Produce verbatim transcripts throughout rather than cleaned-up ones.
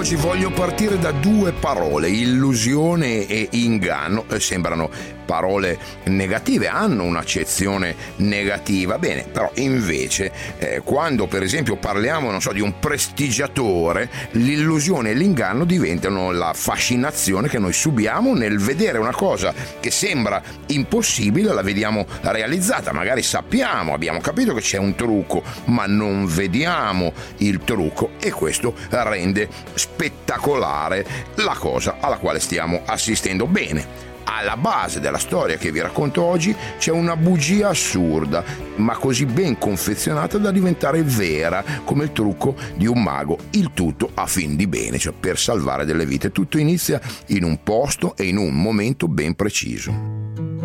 oggi voglio partire da due parole, illusione e inganno. Sembrano parole negative, hanno un'accezione negativa, bene, però invece eh, quando per esempio parliamo, non so, di un prestigiatore, l'illusione e l'inganno diventano la fascinazione che noi subiamo nel vedere una cosa che sembra impossibile, la vediamo realizzata, magari sappiamo, abbiamo capito che c'è un trucco, ma non vediamo il trucco, e questo rende spettacolare la cosa alla quale stiamo assistendo. Bene, alla base della storia che vi racconto oggi c'è una bugia assurda, ma così ben confezionata da diventare vera, come il trucco di un mago, il tutto a fin di bene, cioè per salvare delle vite. Tutto inizia in un posto e in un momento ben preciso.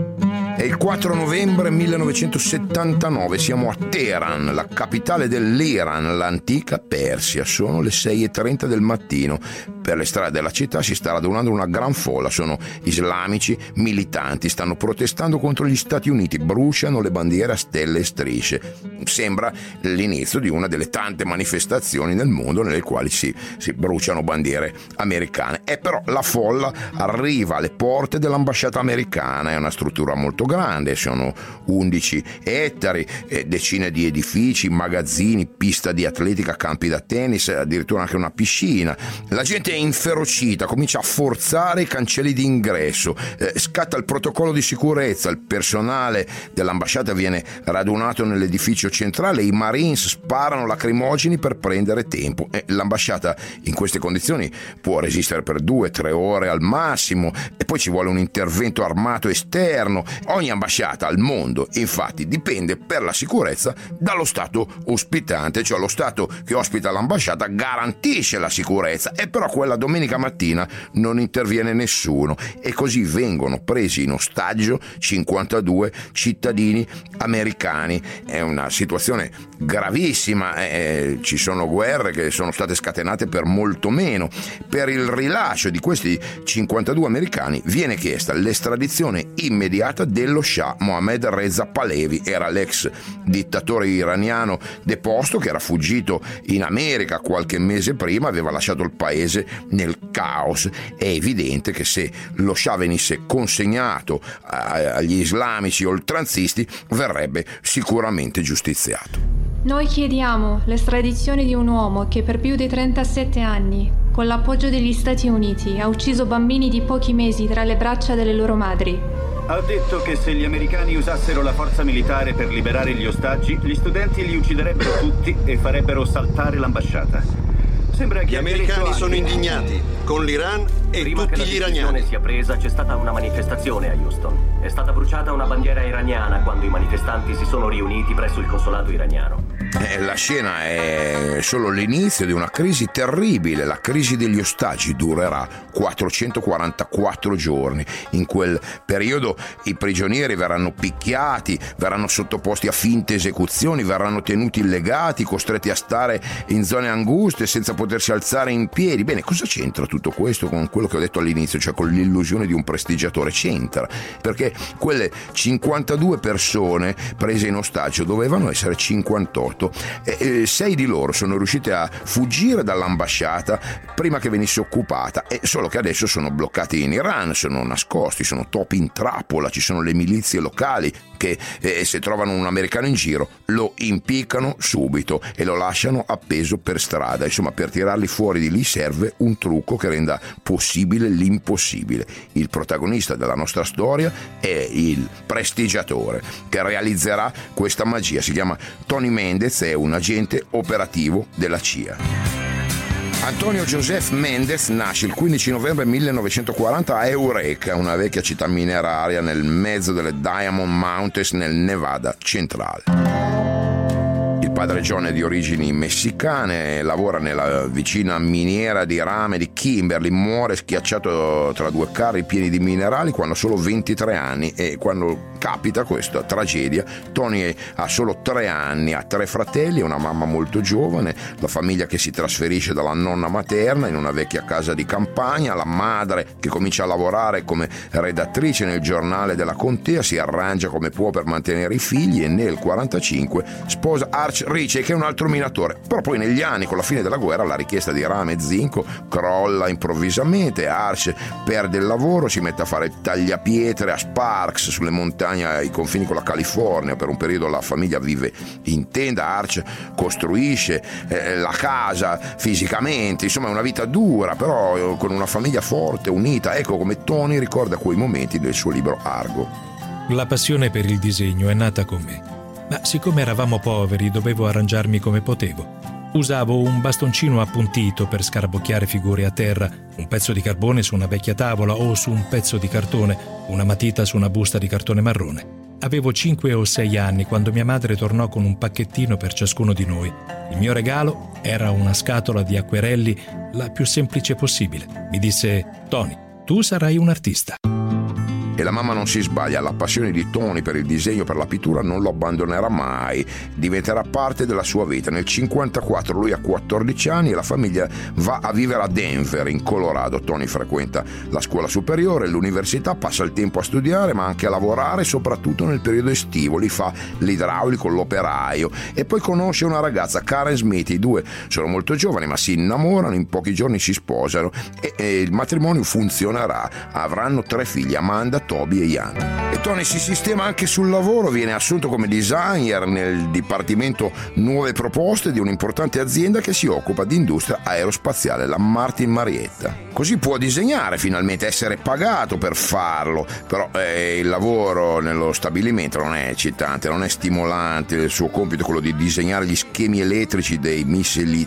È il quattro novembre millenovecentosettantanove, siamo a Teheran, la capitale dell'Iran, l'antica Persia. Sono le sei e trenta del mattino. Per le strade della città si sta radunando una gran folla, sono islamici militanti, stanno protestando contro gli Stati Uniti, bruciano le bandiere a stelle e strisce. Sembra l'inizio di una delle tante manifestazioni nel mondo nelle quali si, si bruciano bandiere americane. E però la folla arriva alle porte dell'ambasciata americana, è una struttura molto grande, sono undici ettari, decine di edifici, magazzini, pista di atletica, campi da tennis, addirittura anche una piscina. La gente è inferocita, comincia a forzare i cancelli di ingresso, eh, scatta il protocollo di sicurezza, il personale dell'ambasciata viene radunato nell'edificio centrale, i Marines sparano lacrimogeni per prendere tempo. Eh, l'ambasciata in queste condizioni può resistere per due tre ore al massimo, e poi ci vuole un intervento armato esterno. Ogni ambasciata al mondo, infatti, dipende per la sicurezza dallo Stato ospitante, cioè lo Stato che ospita l'ambasciata garantisce la sicurezza, e però quella domenica mattina non interviene nessuno, e così vengono presi in ostaggio cinquantadue cittadini americani. È una situazione gravissima, eh, ci sono guerre che sono state scatenate per molto meno. Per il rilascio di questi cinquantadue americani viene chiesta l'estradizione immediata dello Shah Mohammad Reza Pahlavi, era l'ex dittatore iraniano deposto che era fuggito in America qualche mese prima, aveva lasciato il paese nel caos. È evidente che se lo Shah venisse consegnato agli islamici oltranzisti verrebbe sicuramente giustiziato. Noi chiediamo l'estradizione di un uomo che per più di trentasette anni, con l'appoggio degli Stati Uniti, ha ucciso bambini di pochi mesi tra le braccia delle loro madri. Ha detto che se gli americani usassero la forza militare per liberare gli ostaggi, gli studenti li ucciderebbero tutti e farebbero saltare l'ambasciata. Sembra che gli americani sono indignati con l'Iran e prima tutti che gli la iraniani. decisione sia presa, c'è stata una manifestazione a Houston. È stata bruciata una bandiera iraniana quando i manifestanti si sono riuniti presso il consolato iraniano. Eh, la scena è solo l'inizio di una crisi terribile. La crisi degli ostaggi durerà quattrocentoquarantaquattro giorni. In quel periodo i prigionieri verranno picchiati, verranno sottoposti a finte esecuzioni, verranno tenuti illegati, costretti a stare in zone anguste senza potersi alzare in piedi. Bene, cosa c'entra tutto questo con quello che ho detto all'inizio, cioè con l'illusione di un prestigiatore? C'entra, perché quelle cinquantadue persone prese in ostaggio dovevano essere cinquantotto. E sei di loro sono riuscite a fuggire dall'ambasciata prima che venisse occupata, e solo che adesso sono bloccati in Iran, sono nascosti, sono topi in trappola. Ci sono le milizie locali che eh, se trovano un americano in giro lo impiccano subito e lo lasciano appeso per strada. Insomma, per tirarli fuori di lì serve un trucco che renda possibile l'impossibile. Il protagonista della nostra storia è il prestigiatore che realizzerà questa magia. Si chiama Tony Mendez, è un agente operativo della C I A. Antonio Joseph Mendez nasce il quindici novembre millenovecentoquaranta a Eureka, una vecchia città mineraria nel mezzo delle Diamond Mountains nel Nevada centrale. Il padre John è di origini messicane, lavora nella vicina miniera di rame di Kimberley, muore schiacciato tra due carri pieni di minerali quando ha solo ventitré anni, e quando capita questa tragedia. Tony ha solo tre anni, ha tre fratelli e una mamma molto giovane, la famiglia che si trasferisce dalla nonna materna in una vecchia casa di campagna, la madre che comincia a lavorare come redattrice nel giornale della contea, si arrangia come può per mantenere i figli e nel quarantacinque sposa Arch Ritchie, che è un altro minatore. Però poi negli anni, con la fine della guerra, la richiesta di rame e zinco crolla improvvisamente, Arch perde il lavoro, si mette a fare tagliapietre a Sparks sulle montagne ai confini con la California. Per un periodo la famiglia vive in tenda, Arch costruisce eh, la casa fisicamente, insomma è una vita dura, però con una famiglia forte, unita. Ecco come Tony ricorda quei momenti del suo libro Argo. La passione per il disegno è nata con me, ma siccome eravamo poveri dovevo arrangiarmi come potevo. Usavo un bastoncino appuntito per scarabocchiare figure a terra, un pezzo di carbone su una vecchia tavola o su un pezzo di cartone, una matita su una busta di cartone marrone. Avevo cinque o sei anni quando mia madre tornò con un pacchettino per ciascuno di noi. Il mio regalo era una scatola di acquerelli, la più semplice possibile. Mi disse: Tony, tu sarai un artista. E la mamma non si sbaglia, la passione di Tony per il disegno, per la pittura non lo abbandonerà mai, diventerà parte della sua vita. Nel cinquantaquattro lui ha quattordici anni e la famiglia va a vivere a Denver, in Colorado. Tony frequenta la scuola superiore, l'università, passa il tempo a studiare ma anche a lavorare, soprattutto nel periodo estivo. Lì fa l'idraulico, l'operaio e poi conosce una ragazza, Karen Smith. I due sono molto giovani ma si innamorano, in pochi giorni si sposano e, e il matrimonio funzionerà. Avranno tre figli, Amanda, Toby e Ian. E Tony si sistema anche sul lavoro, viene assunto come designer nel dipartimento nuove proposte di un'importante azienda che si occupa di industria aerospaziale, la Martin Marietta. Così può disegnare, finalmente essere pagato per farlo, però eh, il lavoro nello stabilimento non è eccitante, non è stimolante. Il suo compito è quello di disegnare gli schemi elettrici dei missili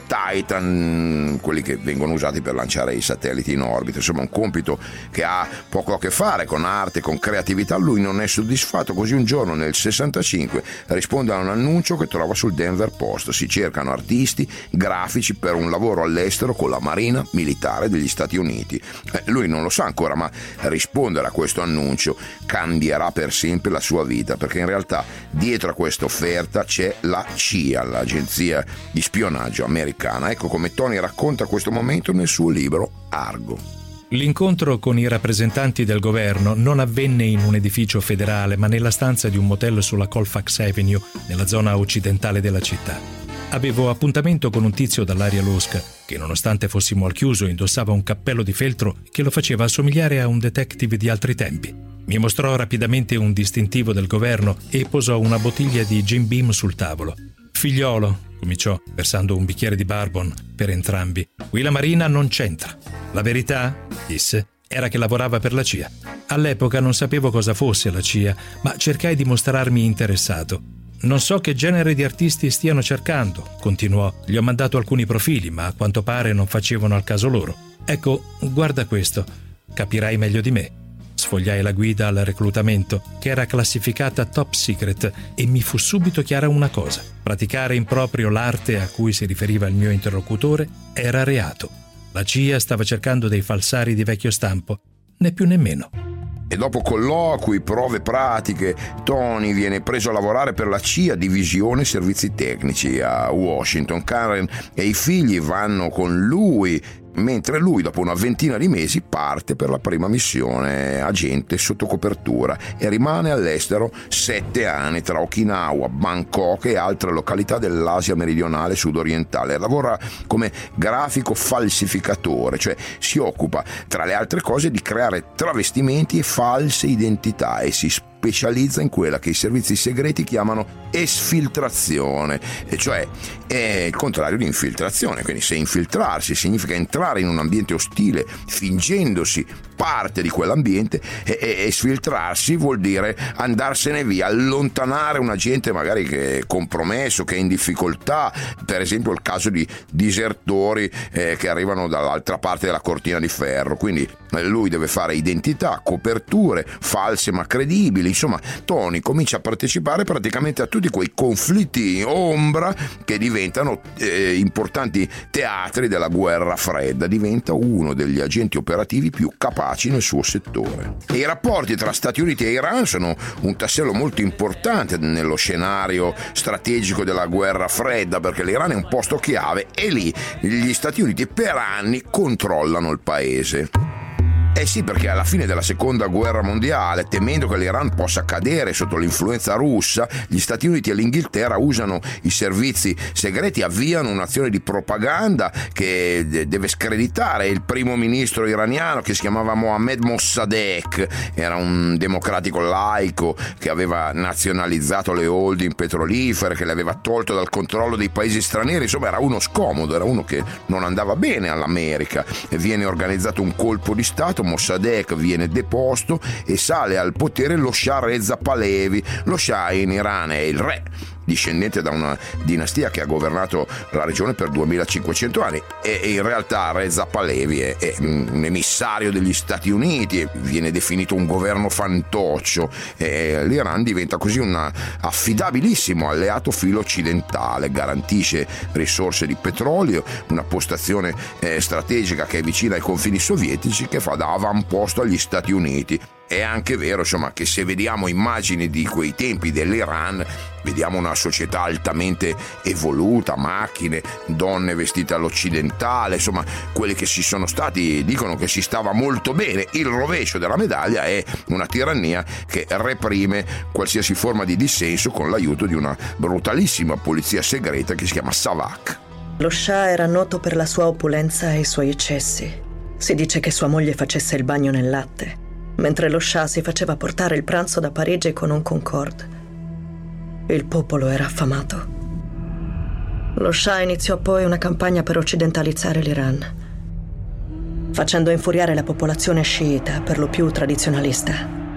Titan, quelli che vengono usati per lanciare i satelliti in orbita. Insomma, un compito che ha poco a che fare con arte, con creatività. Lui non è soddisfatto, così un giorno nel sessantacinque risponde a un annuncio che trova sul Denver Post. Si cercano artisti grafici per un lavoro all'estero con la Marina Militare degli Stati Uniti. Eh, lui non lo sa ancora, ma rispondere a questo annuncio cambierà per sempre la sua vita, perché in realtà dietro a questa offerta c'è la C I A, l'agenzia di spionaggio americana. Ecco come Tony racconta questo momento nel suo libro Argo. L'incontro con i rappresentanti del governo non avvenne in un edificio federale, ma nella stanza di un motel sulla Colfax Avenue, nella zona occidentale della città. Avevo appuntamento con un tizio dall'aria losca, che nonostante fossimo al chiuso indossava un cappello di feltro che lo faceva assomigliare a un detective di altri tempi. Mi mostrò rapidamente un distintivo del governo e posò una bottiglia di Jim Beam sul tavolo. «Figliolo», cominciò, versando un bicchiere di bourbon per entrambi, «qui la Marina non c'entra. La verità», disse, «era che lavorava per la C I A. All'epoca non sapevo cosa fosse la C I A, ma cercai di mostrarmi interessato. Non so che genere di artisti stiano cercando», continuò. «Gli ho mandato alcuni profili, ma a quanto pare non facevano al caso loro. Ecco, guarda questo, capirai meglio di me». Sfogliai la guida al reclutamento, che era classificata top secret, e mi fu subito chiara una cosa: praticare in proprio l'arte a cui si riferiva il mio interlocutore era reato. La C I A stava cercando dei falsari di vecchio stampo, né più né meno. E dopo colloqui, prove pratiche, Tony viene preso a lavorare per la C I A, Divisione Servizi Tecnici, a Washington. Karen e i figli vanno con lui, mentre lui dopo una ventina di mesi parte per la prima missione agente sotto copertura e rimane all'estero sette anni tra Okinawa, Bangkok e altre località dell'Asia meridionale sudorientale. Lavora come grafico falsificatore, cioè si occupa tra le altre cose di creare travestimenti e false identità e si specializza in quella che i servizi segreti chiamano esfiltrazione, e cioè è il contrario di infiltrazione. Quindi se infiltrarsi significa entrare in un ambiente ostile fingendosi parte di quell'ambiente, e, e, e sfiltrarsi vuol dire andarsene via, allontanare un agente magari che è compromesso, che è in difficoltà. Per esempio il caso di disertori eh, che arrivano dall'altra parte della cortina di ferro. Quindi eh, lui deve fare identità, coperture false ma credibili. Insomma, Tony comincia a partecipare praticamente a tutti quei conflitti in ombra che diventano eh, importanti teatri della guerra fredda. Diventa uno degli agenti operativi più capaci capaci nel suo settore. E i rapporti tra Stati Uniti e Iran sono un tassello molto importante nello scenario strategico della guerra fredda, perché l'Iran è un posto chiave e lì gli Stati Uniti per anni controllano il paese. Eh sì, perché alla fine della seconda guerra mondiale, temendo che l'Iran possa cadere sotto l'influenza russa, gli Stati Uniti e l'Inghilterra usano i servizi segreti, avviano un'azione di propaganda che deve screditare il primo ministro iraniano, che si chiamava Mohammad Mossadegh. Era un democratico laico che aveva nazionalizzato le holding petrolifere, che le aveva tolto dal controllo dei paesi stranieri. Insomma, era uno scomodo, era uno che non andava bene all'America. E viene organizzato un colpo di Stato, Mossadegh viene deposto e sale al potere lo Shah Reza Pahlavi. Lo Shah in Iran è il re, discendente da una dinastia che ha governato la regione per duemilacinquecento anni, e in realtà Reza Pahlavi è, è un emissario degli Stati Uniti, viene definito un governo fantoccio, e l'Iran diventa così un affidabilissimo alleato filo occidentale, garantisce risorse di petrolio, una postazione eh, strategica che è vicina ai confini sovietici, che fa da avamposto agli Stati Uniti. È anche vero, insomma, che se vediamo immagini di quei tempi dell'Iran, vediamo una società altamente evoluta, macchine, donne vestite all'occidentale, insomma, quelli che ci sono stati dicono che si stava molto bene. Il rovescio della medaglia è una tirannia che reprime qualsiasi forma di dissenso con l'aiuto di una brutalissima polizia segreta che si chiama Savak. Lo Shah era noto per la sua opulenza e i suoi eccessi. Si dice che sua moglie facesse il bagno nel latte, mentre lo Shah si faceva portare il pranzo da Parigi con un Concorde. Il popolo era affamato. Lo Shah iniziò poi una campagna per occidentalizzare l'Iran, facendo infuriare la popolazione sciita, per lo più tradizionalista.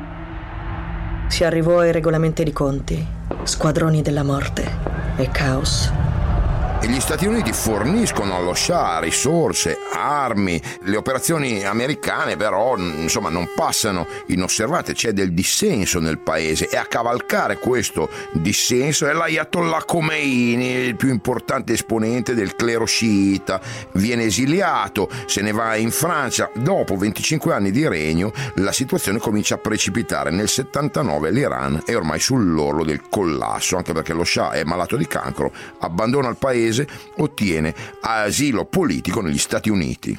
Si arrivò ai regolamenti di conti, squadroni della morte e caos. E gli Stati Uniti forniscono allo Shah risorse, armi. Le operazioni americane però, insomma, non passano inosservate, c'è del dissenso nel paese, e a cavalcare questo dissenso è l'Ayatollah Khomeini, il più importante esponente del clero sciita. Viene esiliato, se ne va in Francia. Dopo venticinque anni di regno la situazione comincia a precipitare. Nel settantanove l'Iran è ormai sull'orlo del collasso, anche perché lo Shah è malato di cancro, abbandona il paese, ottiene asilo politico negli Stati Uniti.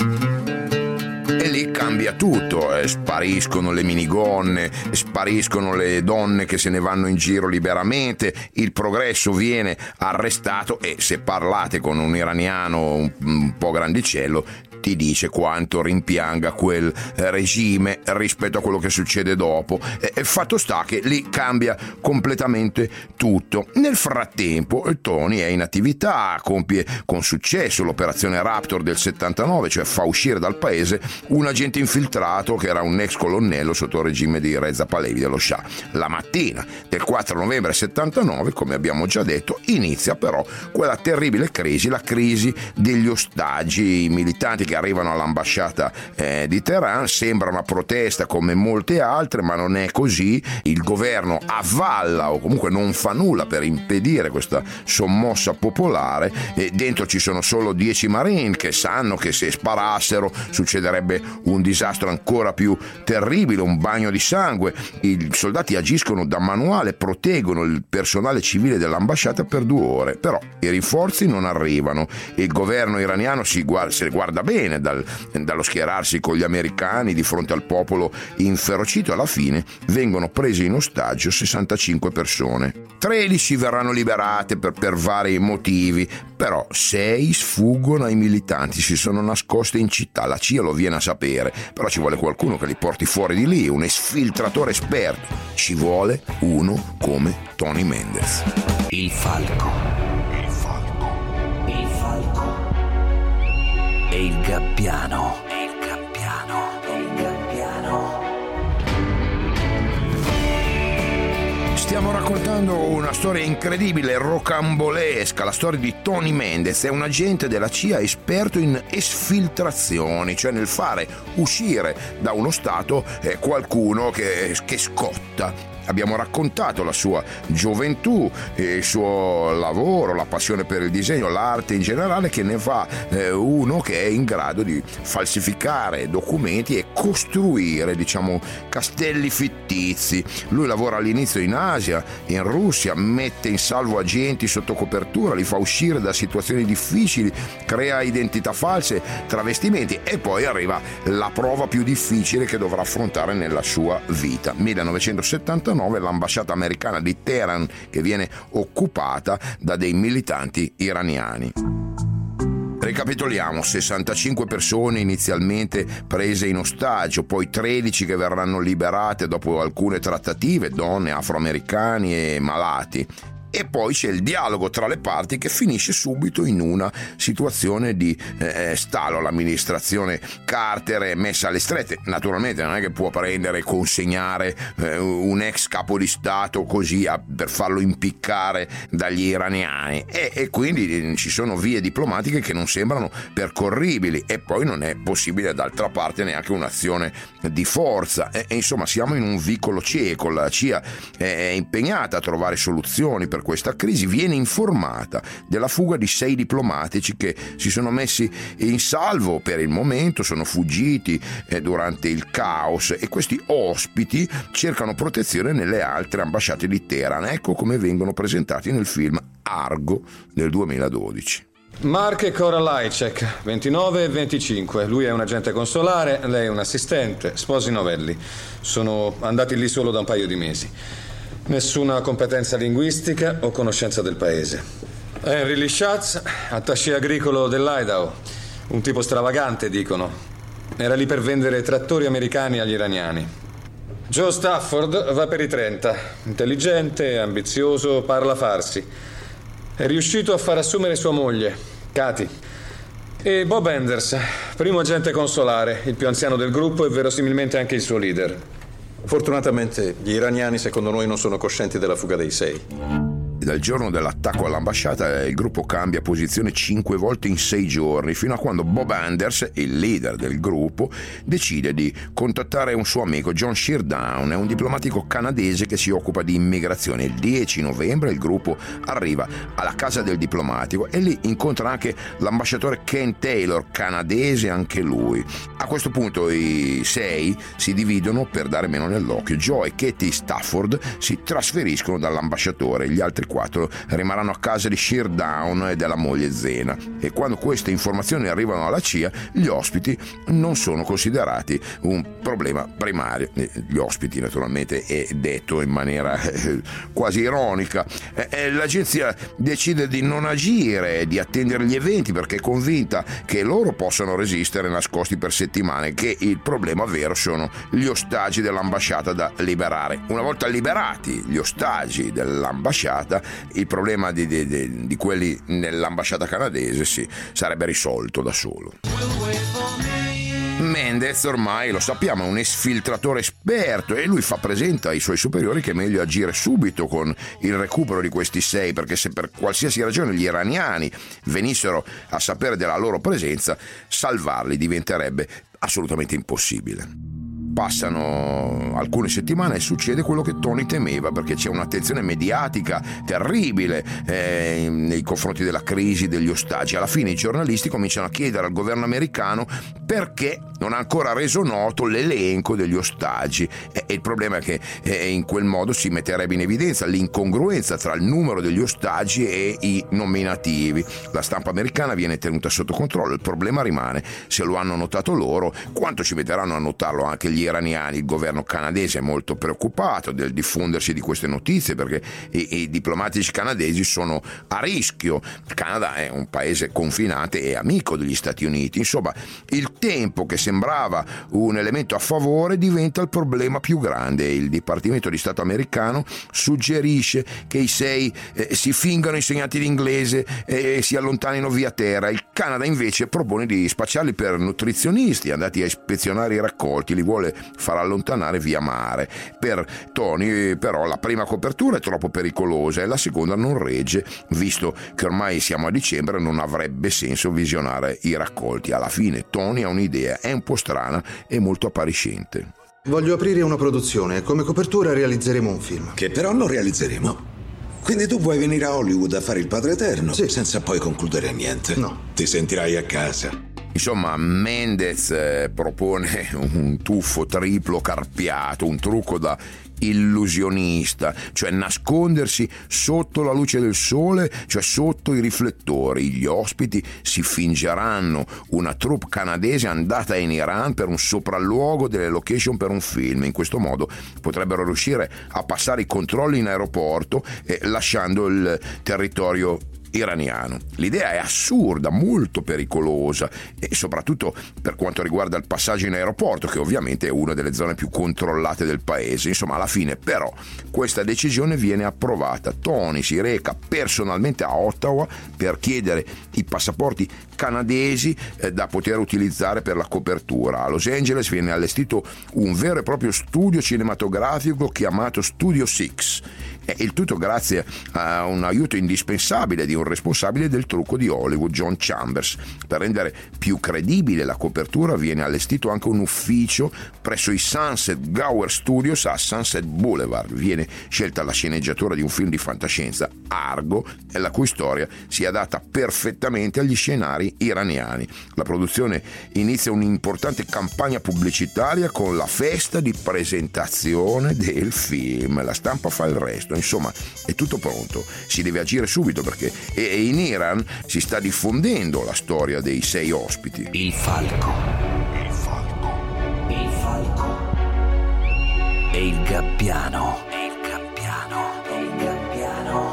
E lì cambia tutto, eh, spariscono le minigonne, spariscono le donne che se ne vanno in giro liberamente, il progresso viene arrestato, e se parlate con un iraniano un, un po' grandicello ti dice quanto rimpianga quel regime rispetto a quello che succede dopo. E, e fatto sta che lì cambia completamente tutto. Nel frattempo Tony è in attività, compie con successo l'operazione Raptor del settantanove, cioè fa uscire dal paese un agente infiltrato che era un ex colonnello sotto il regime di Reza Pahlavi dello Shah. La mattina del quattro novembre settantanove, come abbiamo già detto, inizia però quella terribile crisi, la crisi degli ostaggi. I militanti che arrivano all'ambasciata eh, di Teheran, sembra una protesta come molte altre, ma non è così. Il governo avvalla o comunque non fa nulla per impedire questa sommossa popolare, e dentro ci sono solo dieci marine che sanno che se sparassero succederebbe un disastro ancora più terribile, un bagno di sangue. I soldati agiscono da manuale, proteggono il personale civile dell'ambasciata per due ore, però i rinforzi non arrivano. Il governo iraniano si guarda, se guarda bene dal, dallo schierarsi con gli americani di fronte al popolo inferocito. Alla fine vengono prese in ostaggio sessantacinque persone. tredici verranno liberate per, per vari motivi, però sei sfuggono ai militanti, si sono nascoste in città. La C I A lo viene a sapere, però ci vuole qualcuno che li porti fuori di lì, un esfiltratore esperto. Ci vuole uno come Tony Mendez. Il falco. Il falco. Il falco. E il gabbiano. E il gabbiano. E il gabbiano. Stiamo raccontando una storia incredibile, rocambolesca, la storia di Tony Mendez. È un agente della C I A esperto in esfiltrazioni, cioè nel fare uscire da uno stato eh, qualcuno che, che scotta. Abbiamo raccontato la sua gioventù, il suo lavoro, la passione per il disegno, l'arte in generale, che ne fa eh, uno che è in grado di falsificare documenti e costruire, diciamo, castelli fittizi. Lui lavora all'inizio in Asia, in Russia, mette in salvo agenti sotto copertura, li fa uscire da situazioni difficili, crea identità false, travestimenti, e poi arriva la prova più difficile che dovrà affrontare nella sua vita. millenovecentosettantanove, l'ambasciata americana di Teheran che viene occupata da dei militanti iraniani. Ricapitoliamo: sessantacinque persone inizialmente prese in ostaggio, poi tredici che verranno liberate dopo alcune trattative, donne, afroamericani e malati. E poi c'è il dialogo tra le parti che finisce subito in una situazione di eh, stallo. L'amministrazione Carter è messa alle strette. Naturalmente non è che può prendere e consegnare eh, un ex capo di Stato così a, per farlo impiccare dagli iraniani, e, e quindi ci sono vie diplomatiche che non sembrano percorribili, e poi non è possibile d'altra parte neanche un'azione di forza. E, e insomma siamo in un vicolo cieco. La C I A è impegnata a trovare soluzioni per questa crisi. Viene informata della fuga di sei diplomatici che si sono messi in salvo per il momento, sono fuggiti eh, durante il caos, e questi ospiti cercano protezione nelle altre ambasciate di Teheran. Ecco come vengono presentati nel film Argo del duemiladodici. Mark e Cora Lajcek, ventinove e venticinque. Lui è un agente consolare, lei è un assistente, sposi novelli. Sono andati lì solo da un paio di mesi. Nessuna competenza linguistica o conoscenza del paese. Henry Lishatz, attaché agricolo dell'Idaho. Un tipo stravagante, dicono. Era lì per vendere trattori americani agli iraniani. Joe Stafford va per i trenta. Intelligente, ambizioso, parla farsi. È riuscito a far assumere sua moglie, Katy. E Bob Anders, primo agente consolare, il più anziano del gruppo e verosimilmente anche il suo leader. Fortunatamente gli iraniani secondo noi non sono coscienti della fuga dei sei. Dal giorno dell'attacco all'ambasciata il gruppo cambia posizione cinque volte in sei giorni, fino a quando Bob Anders, il leader del gruppo, decide di contattare un suo amico, John Sheardown, è un diplomatico canadese che si occupa di immigrazione. Il dieci novembre il gruppo arriva alla casa del diplomatico e lì incontra anche l'ambasciatore Ken Taylor, canadese anche lui. A questo punto i sei si dividono per dare meno nell'occhio. Joe e Katy Stafford si trasferiscono dall'ambasciatore, gli altri quattro rimarranno a casa di Sheardown e della moglie Zena, e quando queste informazioni arrivano alla C I A gli ospiti non sono considerati un problema primario. Gli ospiti naturalmente è detto in maniera eh, quasi ironica. Eh, l'agenzia decide di non agire, di attendere gli eventi, perché è convinta che loro possano resistere nascosti per settimane, che il problema vero sono gli ostaggi dell'ambasciata da liberare. Una volta liberati gli ostaggi dell'ambasciata, il problema di, di, di quelli nell'ambasciata canadese si sarebbe risolto da solo. Mendez ormai, lo sappiamo, è un esfiltratore esperto, e lui fa presente ai suoi superiori che è meglio agire subito con il recupero di questi sei, perché se per qualsiasi ragione gli iraniani venissero a sapere della loro presenza, salvarli diventerebbe assolutamente impossibile. Passano alcune settimane e succede quello che Tony temeva, perché c'è un'attenzione mediatica terribile eh, nei confronti della crisi degli ostaggi. Alla fine i giornalisti cominciano a chiedere al governo americano perché non ha ancora reso noto l'elenco degli ostaggi, e, e il problema è che eh, in quel modo si metterebbe in evidenza l'incongruenza tra il numero degli ostaggi e i nominativi. La stampa americana viene tenuta sotto controllo. Il problema rimane: se lo hanno notato loro, quanto ci metteranno a notarlo anche gli iraniani? Il governo canadese è molto preoccupato del diffondersi di queste notizie, perché i, i diplomatici canadesi sono a rischio. Il Canada è un paese confinante e amico degli Stati Uniti. Insomma, il tempo che sembrava un elemento a favore diventa il problema più grande. Il Dipartimento di Stato americano suggerisce che i sei eh, si fingano insegnanti di inglese e si allontanino via terra. Il Canada invece propone di spacciarli per nutrizionisti andati a ispezionare i raccolti, li vuole far allontanare via mare. Per Tony però la prima copertura è troppo pericolosa e la seconda non regge, visto che ormai siamo a dicembre e non avrebbe senso visionare i raccolti. Alla fine Tony ha un'idea, è un po' strana e molto appariscente. Voglio aprire una produzione e come copertura realizzeremo un film. Che però non realizzeremo. Quindi tu vuoi venire a Hollywood a fare il padre eterno? Sì. Senza poi concludere niente? No. Ti sentirai a casa. Insomma, Mendez eh, propone un tuffo triplo carpiato, un trucco da illusionista, cioè nascondersi sotto la luce del sole, cioè sotto i riflettori. Gli ospiti si fingeranno una troupe canadese andata in Iran per un sopralluogo delle location per un film. In questo modo potrebbero riuscire a passare i controlli in aeroporto eh, lasciando il territorio iraniano. L'idea è assurda, molto pericolosa e soprattutto per quanto riguarda il passaggio in aeroporto, che ovviamente è una delle zone più controllate del paese. Insomma, alla fine però questa decisione viene approvata. Tony si reca personalmente a Ottawa per chiedere i passaporti canadesi eh, da poter utilizzare per la copertura. A Los Angeles viene allestito un vero e proprio studio cinematografico chiamato Studio Six. Il tutto grazie a un aiuto indispensabile di un responsabile del trucco di Hollywood, John Chambers. Per rendere più credibile la copertura viene allestito anche un ufficio presso i Sunset Gower Studios a Sunset Boulevard. Viene scelta la sceneggiatura di un film di fantascienza, Argo, la cui storia si adatta perfettamente agli scenari iraniani. La produzione inizia un'importante campagna pubblicitaria con la festa di presentazione del film. La stampa fa il resto. Insomma, è tutto pronto, si deve agire subito perché in Iran si sta diffondendo la storia dei sei ospiti. Il falco, il falco, il falco e il gabbiano, e il gabbiano, e il gabbiano.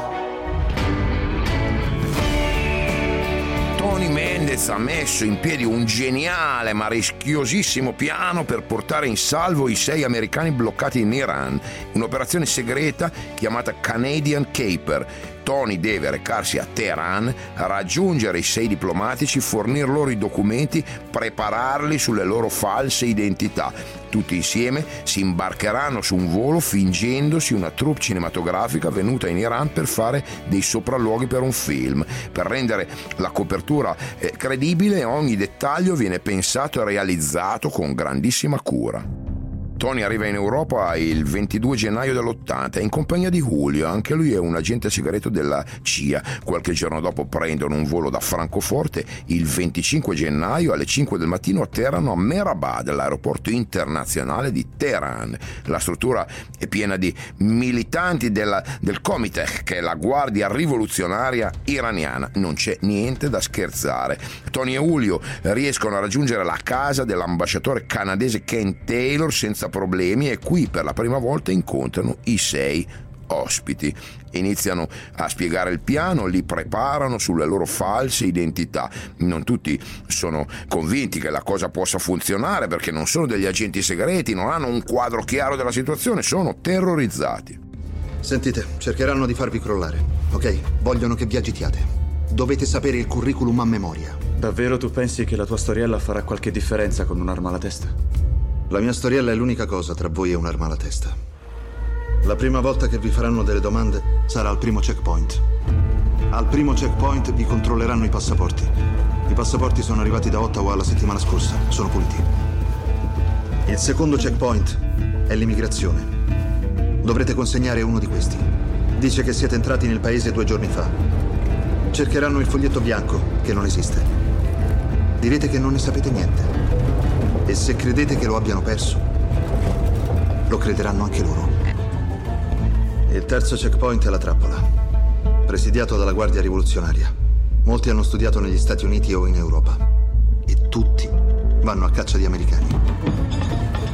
Tony Mendez ha messo in piedi un geniale ma rischiosissimo piano per portare in salvo i sei americani bloccati in Iran, un'operazione segreta chiamata Canadian Caper. Tony deve recarsi a Teheran, raggiungere i sei diplomatici, fornir loro i documenti, prepararli sulle loro false identità. Tutti insieme si imbarcheranno su un volo fingendosi una troupe cinematografica venuta in Iran per fare dei sopralluoghi per un film. Per rendere la copertura eh, credibile, ogni dettaglio viene pensato e realizzato con grandissima cura. Tony arriva in Europa il ventidue gennaio dell'ottanta in compagnia di Julio, anche lui è un agente segreto della C I A. Qualche giorno dopo prendono un volo da Francoforte. Il venticinque gennaio alle cinque del mattino atterrano a Mehrabad, l'aeroporto internazionale di Teheran. La struttura è piena di militanti della, del Komitech, che è la guardia rivoluzionaria iraniana. Non c'è niente da scherzare. Tony e Julio riescono a raggiungere la casa dell'ambasciatore canadese Ken Taylor senza problemi e qui per la prima volta incontrano i sei ospiti. Iniziano a spiegare il piano, li preparano sulle loro false identità. Non tutti sono convinti che la cosa possa funzionare perché non sono degli agenti segreti, non hanno un quadro chiaro della situazione, sono terrorizzati. Sentite, cercheranno di farvi crollare, ok? Vogliono che vi agitiate. Dovete sapere il curriculum a memoria. Davvero tu pensi che la tua storiella farà qualche differenza con un'arma alla testa? La mia storiella è l'unica cosa tra voi e un'arma alla testa. La prima volta che vi faranno delle domande sarà al primo checkpoint. Al primo checkpoint vi controlleranno i passaporti. I passaporti sono arrivati da Ottawa la settimana scorsa, sono puliti. Il secondo checkpoint è l'immigrazione. Dovrete consegnare uno di questi. Dice che siete entrati nel paese due giorni fa. Cercheranno il foglietto bianco, che non esiste. Direte che non ne sapete niente. E se credete che lo abbiano perso, lo crederanno anche loro. Il terzo checkpoint è la trappola, presidiato dalla Guardia Rivoluzionaria. Molti hanno studiato negli Stati Uniti o in Europa. E tutti vanno a caccia di americani.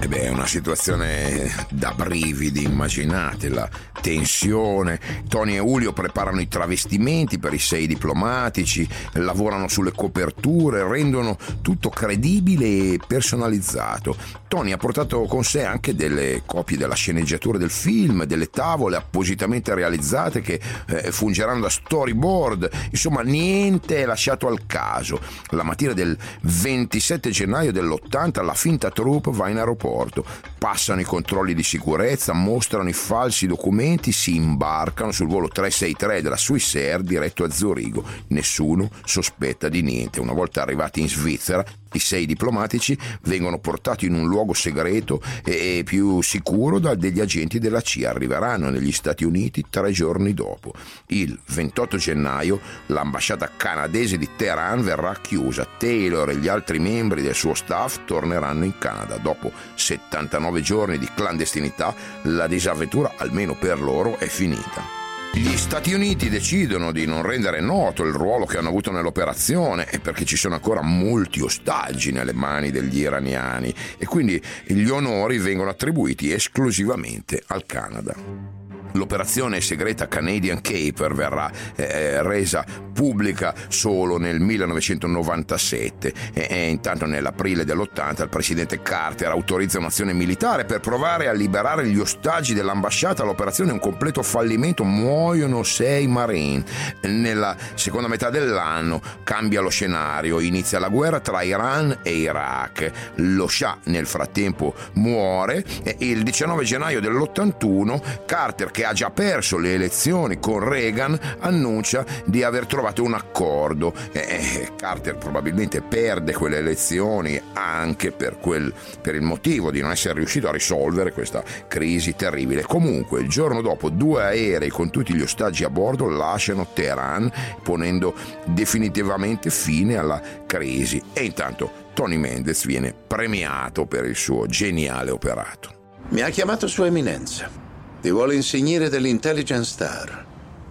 E beh, è una situazione da brividi, immaginate la tensione. Tony e Julio preparano i travestimenti per i sei diplomatici, lavorano sulle coperture, rendono tutto credibile e personalizzato. Tony ha portato con sé anche delle copie della sceneggiatura del film, delle tavole appositamente realizzate che eh, fungeranno da storyboard. Insomma, niente è lasciato al caso. La mattina del ventisette gennaio dell'ottanta la finta troupe va in aeroporto, passano i controlli di sicurezza, mostrano i falsi documenti, si imbarcano sul volo trecentosessantatré della Swissair diretto a Zurigo. Nessuno sospetta di niente. Una volta arrivati in Svizzera, i sei diplomatici vengono portati in un luogo segreto e più sicuro da degli agenti della C I A. Arriveranno negli Stati Uniti tre giorni dopo. Il ventotto gennaio l'ambasciata canadese di Teheran verrà chiusa. Taylor e gli altri membri del suo staff torneranno in Canada. Dopo settantanove giorni di clandestinità, la disavventura, almeno per loro, è finita. Gli Stati Uniti decidono di non rendere noto il ruolo che hanno avuto nell'operazione, perché ci sono ancora molti ostaggi nelle mani degli iraniani, e quindi gli onori vengono attribuiti esclusivamente al Canada. L'operazione segreta Canadian Caper verrà eh, resa pubblica solo nel millenovecentonovantasette e, e intanto nell'aprile dell'ottanta il presidente Carter autorizza un'azione militare per provare a liberare gli ostaggi dell'ambasciata. L'operazione è un completo fallimento, muoiono sei Marine. Nella seconda metà dell'anno cambia lo scenario, inizia la guerra tra Iran e Iraq. Lo Shah nel frattempo muore e il diciannove gennaio dell'ottantuno Carter, che ha già perso le elezioni con Reagan, annuncia di aver trovato un accordo. Eh, Carter probabilmente perde quelle elezioni anche per, quel, per il motivo di non essere riuscito a risolvere questa crisi terribile. Comunque, il giorno dopo due aerei con tutti gli ostaggi a bordo lasciano Teheran, ponendo definitivamente fine alla crisi. E intanto Tony Mendez viene premiato per il suo geniale operato. Mi ha chiamato Sua Eminenza. Ti vuole insignire dell'Intelligence Star,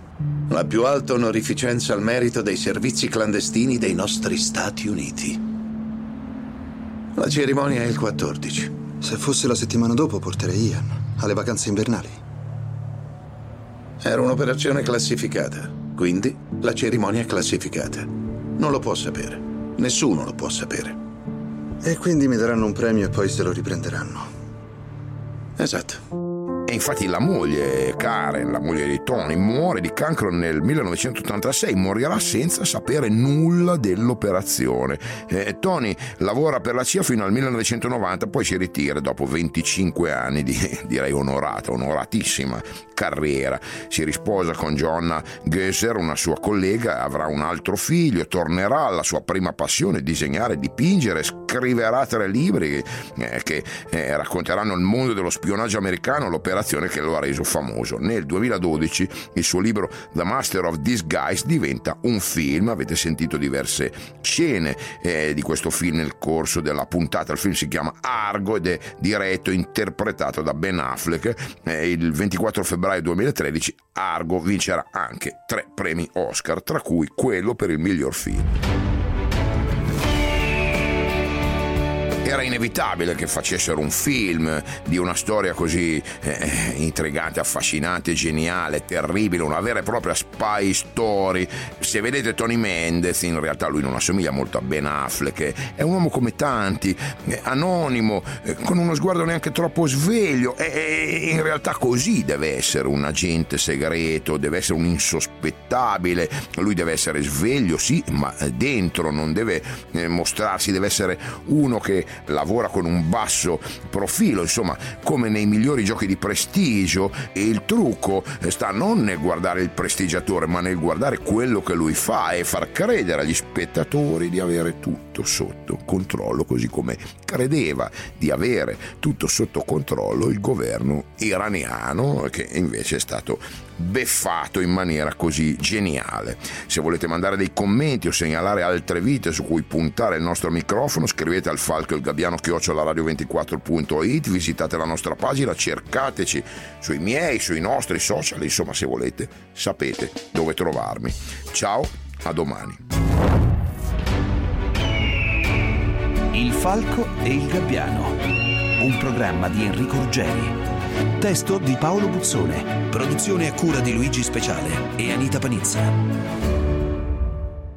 la più alta onorificenza al merito dei servizi clandestini dei nostri Stati Uniti. La cerimonia è il quattordici. Se fosse la settimana dopo porterei Ian alle vacanze invernali. Era un'operazione classificata, quindi la cerimonia è classificata. Non lo può sapere. Nessuno lo può sapere. E quindi mi daranno un premio e poi se lo riprenderanno. Esatto. E infatti la moglie, Karen, la moglie di Tony, muore di cancro nel millenovecentottantasei, morirà senza sapere nulla dell'operazione. Eh, Tony lavora per la C I A fino al millenovecentonovanta, poi si ritira dopo venticinque anni di, direi, onorata, onoratissima carriera. Si risposa con Joanna Göser, una sua collega, avrà un altro figlio, tornerà alla sua prima passione, disegnare, dipingere, scriverà tre libri eh, che eh, racconteranno il mondo dello spionaggio americano, l'operazione che lo ha reso famoso. Nel duemiladodici il suo libro The Master of Disguise diventa un film. Avete sentito diverse scene eh, di questo film nel corso della puntata. Il film si chiama Argo ed è diretto e interpretato da Ben Affleck. Eh, il ventiquattro febbraio duemilatredici Argo vincerà anche tre premi Oscar, tra cui quello per il miglior film. Era inevitabile che facessero un film di una storia così eh, intrigante, affascinante, geniale, terribile, una vera e propria spy story. Se vedete Tony Mendez, in realtà lui non assomiglia molto a Ben Affleck, è un uomo come tanti, eh, anonimo, eh, con uno sguardo neanche troppo sveglio, e eh, in realtà così deve essere un agente segreto, deve essere un insospettabile. Lui deve essere sveglio, sì, ma dentro non deve eh, mostrarsi, deve essere uno che lavora con un basso profilo, insomma, come nei migliori giochi di prestigio. E il trucco sta non nel guardare il prestigiatore, ma nel guardare quello che lui fa e far credere agli spettatori di avere tutto sotto controllo, così come credeva di avere tutto sotto controllo il governo iraniano, che invece è stato beffato in maniera così geniale. Se volete mandare dei commenti o segnalare altre vite su cui puntare il nostro microfono, scrivete al falco il gabbiano chiocciola radio ventiquattro punto it, visitate la nostra pagina, cercateci sui miei, sui nostri social, insomma, se volete sapete dove trovarmi. Ciao, a domani. Il falco e il gabbiano, un programma di Enrico Ruggeri. Testo di Paolo Buzzone. Produzione a cura di Luigi Speciale e Anita Panizza.